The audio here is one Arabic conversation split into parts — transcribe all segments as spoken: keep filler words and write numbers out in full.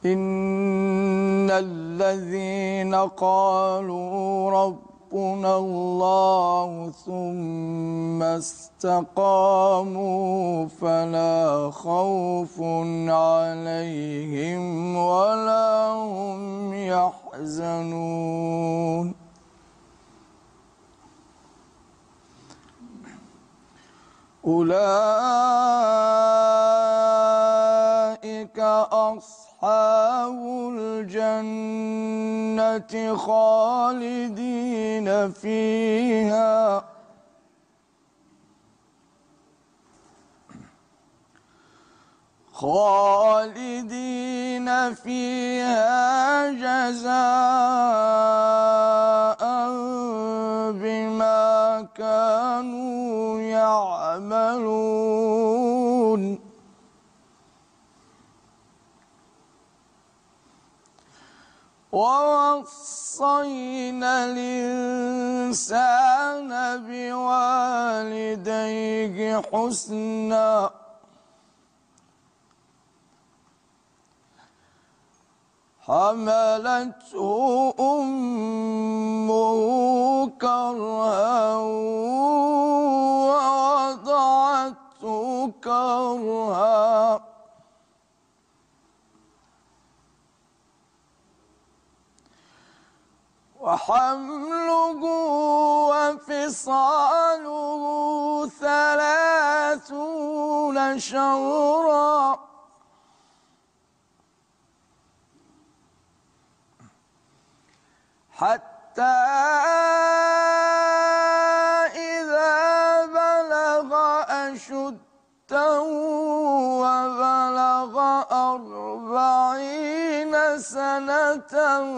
إن الذين قالوا ربنا الله ثم استقاموا فلا خوف عليهم ولا هم يحزنون أولئك أصحاب الجنة خالدين فيها خالدين فيها جزاء بما كانوا يعملون ووصينا الإنسان بوالديه حسنا حملته أمه كرها ووضعته كرها وحمله وفصاله ثلاثون شهرا حتى إذا بلغ أشده وبلغ أربعين سنة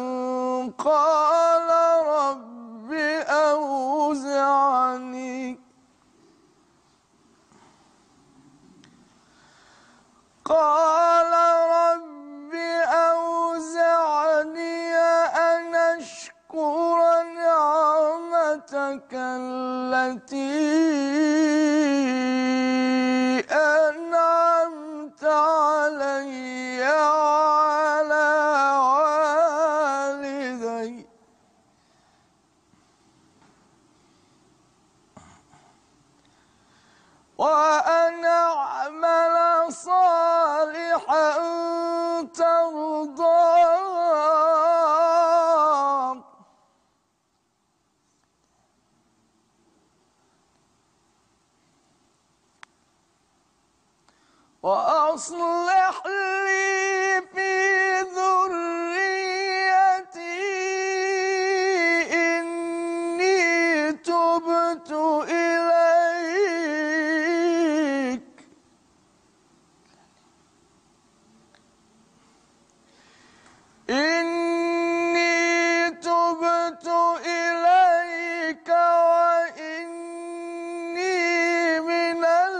قال رب أوزعني قال رب أوزعني أن أشكر نعمتك التي أنعمت علي وعلى والدي وأن أعمل صالحا ترضاه وأصلح لي في ذريتي إني تبت إليك إني تبت إليك وإني من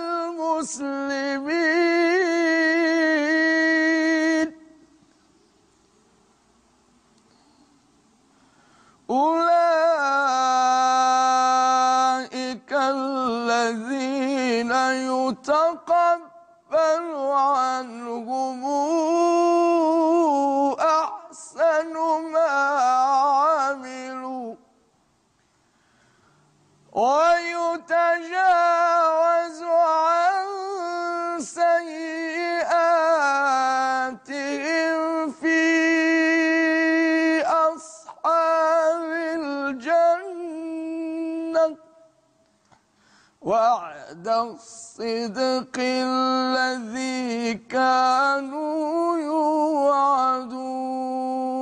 المسلمين أولئك الذين يتقبل عنهم أحسن ما عملوا ويتجاوز عن سيئاتهم في أصحاب الجنة وعد الصدق الذي كانوا يوعدون